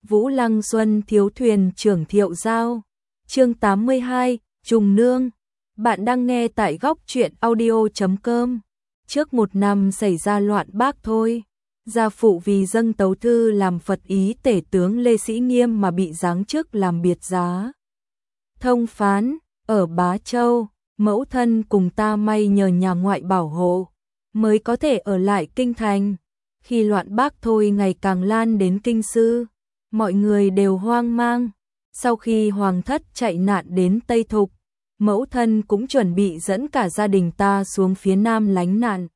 Vũ Lăng Xuân thiếu thuyền trưởng Thiệu Giao. Chương 82, Trùng Nương. Bạn đang nghe tại góc truyện audio.com. Trước một năm xảy ra loạn Bác Thôi, gia phụ vì dâng tấu thư làm Phật ý tể tướng Lê Sĩ Nghiêm mà bị giáng chức làm biệt giá thông phán ở Bá Châu. Mẫu thân cùng ta may nhờ nhà ngoại bảo hộ mới có thể ở lại kinh thành. Khi loạn Bác Thôi ngày càng lan đến kinh sư, mọi người đều hoang mang. Sau khi hoàng thất chạy nạn đến Tây Thục, mẫu thân cũng chuẩn bị dẫn cả gia đình ta xuống phía Nam lánh nạn.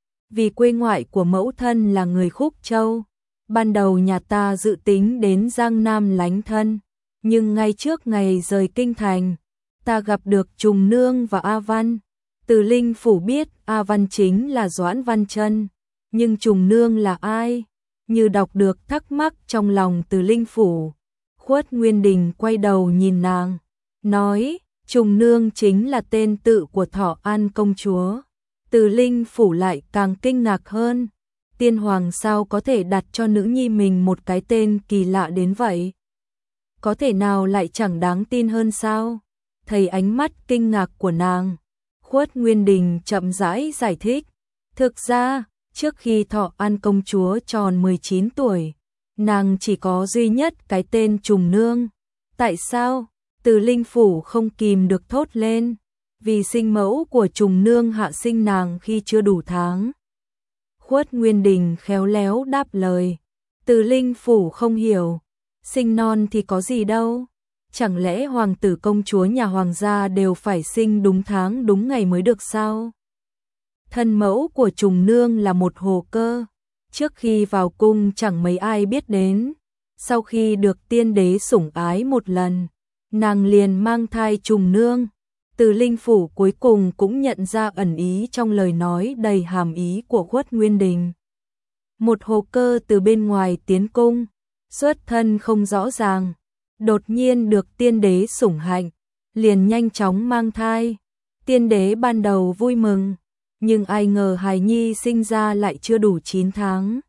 Vì quê ngoại của mẫu thân là người Khúc Châu, ban đầu nhà ta dự tính đến Giang Nam lánh thân, nhưng ngay trước ngày rời kinh thành, ta gặp được Trùng Nương và A Văn. Từ Linh Phủ biết A Văn chính là Doãn Văn Trân, nhưng Trùng Nương là ai? Như đọc được thắc mắc trong lòng Từ Linh Phủ, Khuất Nguyên Đình quay đầu nhìn nàng, nói, Trùng Nương chính là tên tự của Thọ An công chúa. Từ Linh Phủ lại càng kinh ngạc hơn, tiên hoàng sao có thể đặt cho nữ nhi mình một cái tên kỳ lạ đến vậy? Có thể nào lại chẳng đáng tin hơn sao? Thấy ánh mắt kinh ngạc của nàng, Khuất Nguyên Đình chậm rãi giải thích, thực ra, trước khi Thọ An công chúa tròn 19 tuổi, nàng chỉ có duy nhất cái tên Trùng Nương. Tại sao? Từ Linh Phủ không kìm được thốt lên, vì sinh mẫu của Trùng Nương hạ sinh nàng khi chưa đủ tháng. Khuất Nguyên Đình khéo léo đáp lời, Từ Linh Phủ không hiểu, sinh non thì có gì đâu, chẳng lẽ hoàng tử công chúa nhà hoàng gia đều phải sinh đúng tháng đúng ngày mới được sao? Thân mẫu của Trùng Nương là một hồ cơ, trước khi vào cung chẳng mấy ai biết đến, sau khi được tiên đế sủng ái một lần, nàng liền mang thai Trùng Nương. Từ Linh Phủ cuối cùng cũng nhận ra ẩn ý trong lời nói đầy hàm ý của Khuất Nguyên Đình. Một hồ cơ từ bên ngoài tiến cung, xuất thân không rõ ràng, đột nhiên được tiên đế sủng hạnh, liền nhanh chóng mang thai. Tiên đế ban đầu vui mừng, nhưng ai ngờ hài nhi sinh ra lại chưa đủ 9 tháng.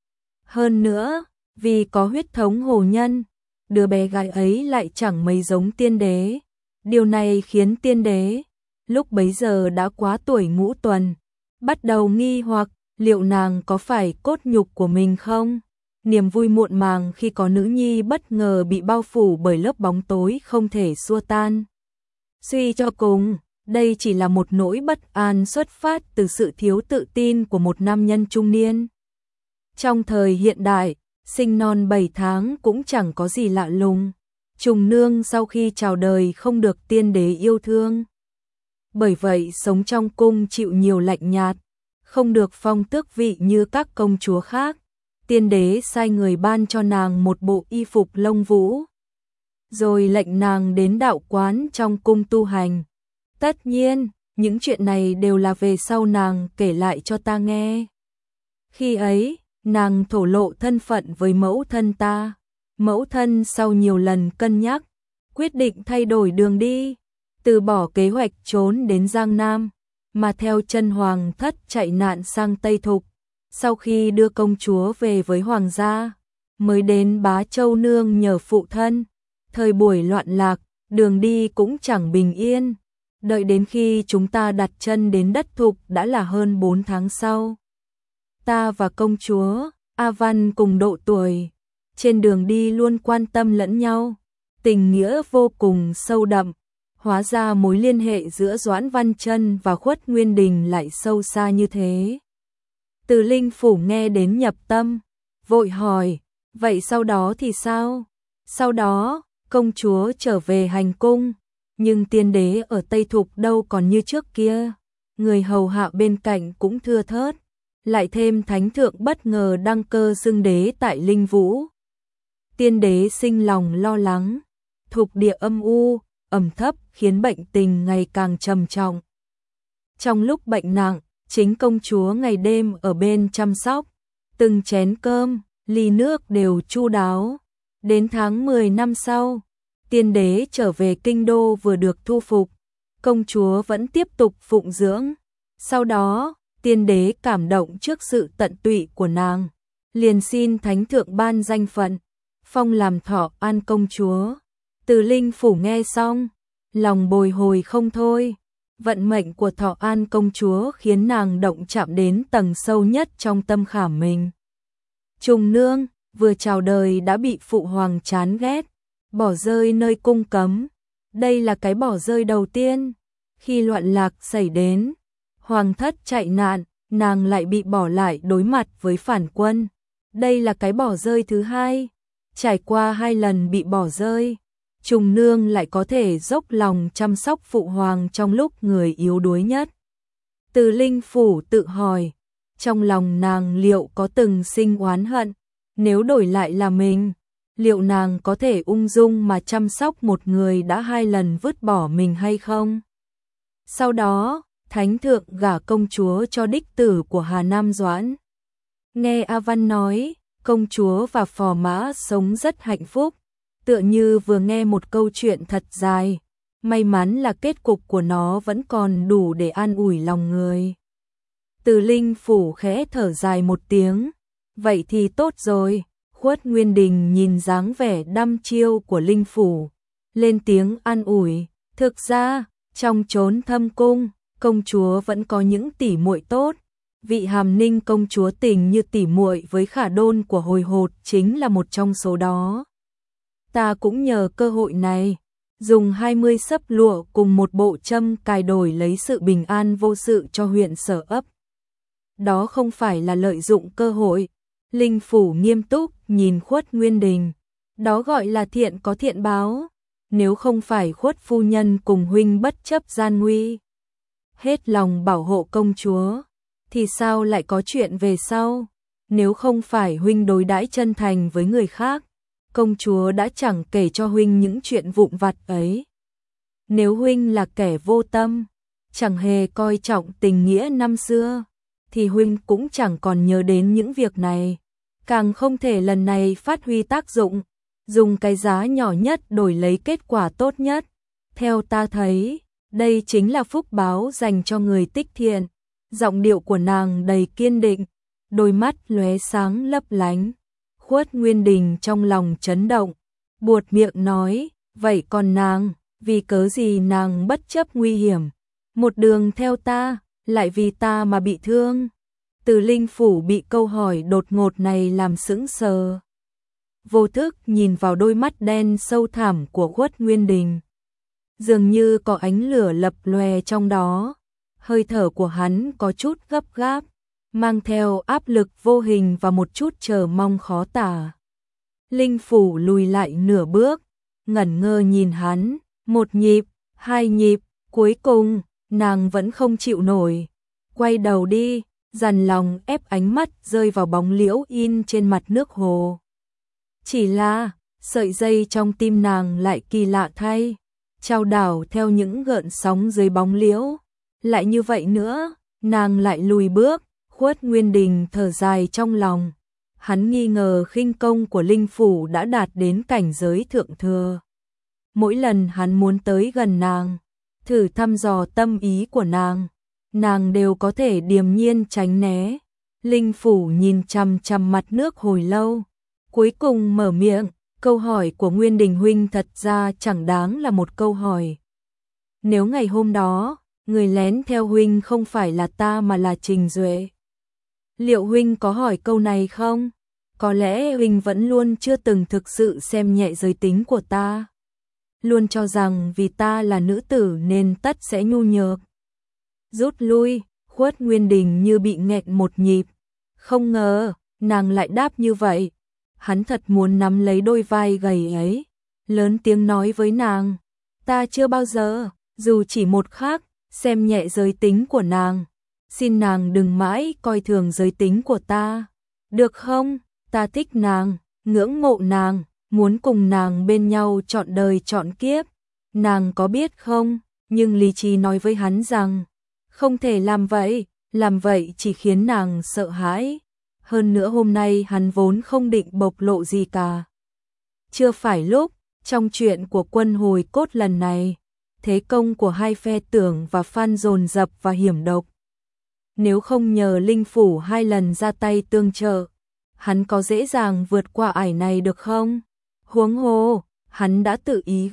Hơn nữa, vì có huyết thống hồ nhân, đứa bé gái ấy lại chẳng mấy giống tiên đế. Điều này khiến tiên đế, lúc bấy giờ đã quá tuổi ngũ tuần, bắt đầu nghi hoặc liệu nàng có phải cốt nhục của mình không? Niềm vui muộn màng khi có nữ nhi bất ngờ bị bao phủ bởi lớp bóng tối không thể xua tan. Suy cho cùng, đây chỉ là một nỗi bất an xuất phát từ sự thiếu tự tin của một nam nhân trung niên. Trong thời hiện đại, sinh non 7 tháng cũng chẳng có gì lạ lùng. Trùng Nương sau khi chào đời không được tiên đế yêu thương, bởi vậy sống trong cung chịu nhiều lạnh nhạt, không được phong tước vị như các công chúa khác. Tiên đế sai người ban cho nàng một bộ y phục lông vũ, rồi lệnh nàng đến đạo quán trong cung tu hành. Tất nhiên, những chuyện này đều là về sau nàng kể lại cho ta nghe. Khi ấy, nàng thổ lộ thân phận với mẫu thân ta. Mẫu thân sau nhiều lần cân nhắc, quyết định thay đổi đường đi, từ bỏ kế hoạch trốn đến Giang Nam, mà theo chân hoàng thất chạy nạn sang Tây Thục. Sau khi đưa công chúa về với hoàng gia, mới đến Bá Châu nương nhờ phụ thân. Thời buổi loạn lạc, đường đi cũng chẳng bình yên. Đợi đến khi chúng ta đặt chân đến đất Thục đã là hơn 4 tháng sau. Ta và công chúa A Văn cùng độ tuổi, trên đường đi luôn quan tâm lẫn nhau, tình nghĩa vô cùng sâu đậm. Hóa ra mối liên hệ giữa Doãn Văn Trân và Khuất Nguyên Đình lại sâu xa như thế. Từ Linh Phủ nghe đến nhập tâm, vội hỏi, vậy sau đó thì sao? Sau đó, công chúa trở về hành cung, nhưng tiên đế ở Tây Thục đâu còn như trước kia, người hầu hạ bên cạnh cũng thưa thớt, lại thêm thánh thượng bất ngờ đăng cơ xưng đế tại Linh Vũ. Tiên đế sinh lòng lo lắng, thục địa âm u, ẩm thấp khiến bệnh tình ngày càng trầm trọng. Trong lúc bệnh nặng, chính công chúa ngày đêm ở bên chăm sóc, từng chén cơm, ly nước đều chu đáo. Đến tháng 10 năm sau, tiên đế trở về kinh đô vừa được thu phục, công chúa vẫn tiếp tục phụng dưỡng. Sau đó, tiên đế cảm động trước sự tận tụy của nàng, liền xin thánh thượng ban danh phận phong làm Thọ An công chúa. Từ Linh Phủ nghe xong, lòng bồi hồi không thôi. Vận mệnh của Thọ An công chúa khiến nàng động chạm đến tầng sâu nhất trong tâm khảm mình. Trùng Nương vừa chào đời đã bị phụ hoàng chán ghét, bỏ rơi nơi cung cấm. Đây là cái bỏ rơi đầu tiên. Khi loạn lạc xảy đến, hoàng thất chạy nạn, nàng lại bị bỏ lại đối mặt với phản quân. Đây là cái bỏ rơi thứ hai. Trải qua 2 lần bị bỏ rơi, Trùng Nương lại có thể dốc lòng chăm sóc phụ hoàng trong lúc người yếu đuối nhất. Từ Linh Phủ tự hỏi, trong lòng nàng liệu có từng sinh oán hận, nếu đổi lại là mình, liệu nàng có thể ung dung mà chăm sóc một người đã 2 lần vứt bỏ mình hay không? Sau đó, Thánh thượng gả công chúa cho đích tử của Hà Nam Doãn. Nghe A Văn nói, công chúa và phò mã sống rất hạnh phúc, tựa như vừa nghe một câu chuyện thật dài. May mắn là kết cục của nó vẫn còn đủ để an ủi lòng người. Từ Linh Phủ khẽ thở dài một tiếng. Vậy thì tốt rồi. Khuất Nguyên Đình nhìn dáng vẻ đăm chiêu của Linh Phủ, lên tiếng an ủi. Thực ra, trong chốn thâm cung, công chúa vẫn có những tỷ muội tốt. Vị Hàm Ninh công chúa tình như tỷ muội với Khả Đôn của Hồi Hột chính là một trong số đó. Ta cũng nhờ cơ hội này, dùng 20 sấp lụa cùng một bộ châm cài đổi lấy sự bình an vô sự cho huyện Sở Ấp. Đó không phải là lợi dụng cơ hội. Linh Phủ nghiêm túc nhìn Khuất Nguyên Đình. Đó gọi là thiện có thiện báo. Nếu không phải Khuất phu nhân cùng huynh bất chấp gian nguy, hết lòng bảo hộ công chúa, thì sao lại có chuyện về sau? Nếu không phải huynh đối đãi chân thành với người khác, công chúa đã chẳng kể cho huynh những chuyện vụn vặt ấy. Nếu huynh là kẻ vô tâm, chẳng hề coi trọng tình nghĩa năm xưa, thì huynh cũng chẳng còn nhớ đến những việc này. Càng không thể lần này phát huy tác dụng, dùng cái giá nhỏ nhất đổi lấy kết quả tốt nhất. Theo ta thấy, đây chính là phúc báo dành cho người tích thiện. Giọng điệu của nàng đầy kiên định, đôi mắt lóe sáng lấp lánh. Khuất Nguyên Đình trong lòng chấn động, buột miệng nói, vậy còn nàng, vì cớ gì nàng bất chấp nguy hiểm, một đường theo ta, lại vì ta mà bị thương? Từ Linh Phủ bị câu hỏi đột ngột này làm sững sờ. Vô thức nhìn vào đôi mắt đen sâu thẳm của Khuất Nguyên Đình. Dường như có ánh lửa lập lòe trong đó. Hơi thở của hắn có chút gấp gáp, mang theo áp lực vô hình và một chút chờ mong khó tả. Linh Phủ lùi lại nửa bước, ngẩn ngơ nhìn hắn, 1 nhịp, 2 nhịp, cuối cùng, nàng vẫn không chịu nổi. Quay đầu đi, dằn lòng ép ánh mắt rơi vào bóng liễu in trên mặt nước hồ. Chỉ là, sợi dây trong tim nàng lại kỳ lạ thay, chao đảo theo những gợn sóng dưới bóng liễu. Lại như vậy nữa, nàng lại lùi bước. Khuất Nguyên Đình thở dài trong lòng. Hắn nghi ngờ khinh công của Linh Phủ đã đạt đến cảnh giới thượng thừa. Mỗi lần hắn muốn tới gần nàng, thử thăm dò tâm ý của nàng đều có thể điềm nhiên tránh né. Linh Phủ nhìn chằm chằm mặt nước hồi lâu, cuối cùng mở miệng, câu hỏi của Nguyên Đình huynh thật ra chẳng đáng là một câu hỏi. Nếu ngày hôm đó, người lén theo huynh không phải là ta mà là Trình Duệ, liệu huynh có hỏi câu này không? Có lẽ huynh vẫn luôn chưa từng thực sự xem nhẹ giới tính của ta, luôn cho rằng vì ta là nữ tử nên tất sẽ nhu nhược. Rút lui. Khuất Nguyên Đình như bị nghẹn một nhịp, không ngờ nàng lại đáp như vậy. Hắn thật muốn nắm lấy đôi vai gầy ấy, lớn tiếng nói với nàng, ta chưa bao giờ, dù chỉ một khắc, xem nhẹ giới tính của nàng. Xin nàng đừng mãi coi thường giới tính của ta, được không? Ta thích nàng, ngưỡng mộ nàng, muốn cùng nàng bên nhau trọn đời trọn kiếp. Nàng có biết không? Nhưng lý trí nói với hắn rằng, không thể làm vậy chỉ khiến nàng sợ hãi. Hơn nữa hôm nay hắn vốn không định bộc lộ gì cả. Chưa phải lúc, trong chuyện của Quân Hồi Cốt lần này, thế công của hai phe Tưởng và Phan dồn dập và hiểm độc. Nếu không nhờ Linh Phủ 2 lần ra tay tương trợ, hắn có dễ dàng vượt qua ải này được không? Huống hồ, hắn đã tự ý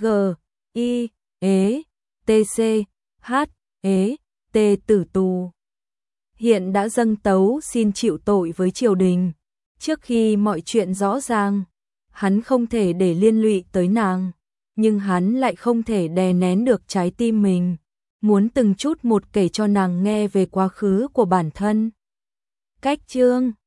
T tử tù. Hiện đã dâng tấu xin chịu tội với triều đình. Trước khi mọi chuyện rõ ràng, hắn không thể để liên lụy tới nàng, nhưng hắn lại không thể đè nén được trái tim mình, muốn từng chút một kể cho nàng nghe về quá khứ của bản thân. Cách chương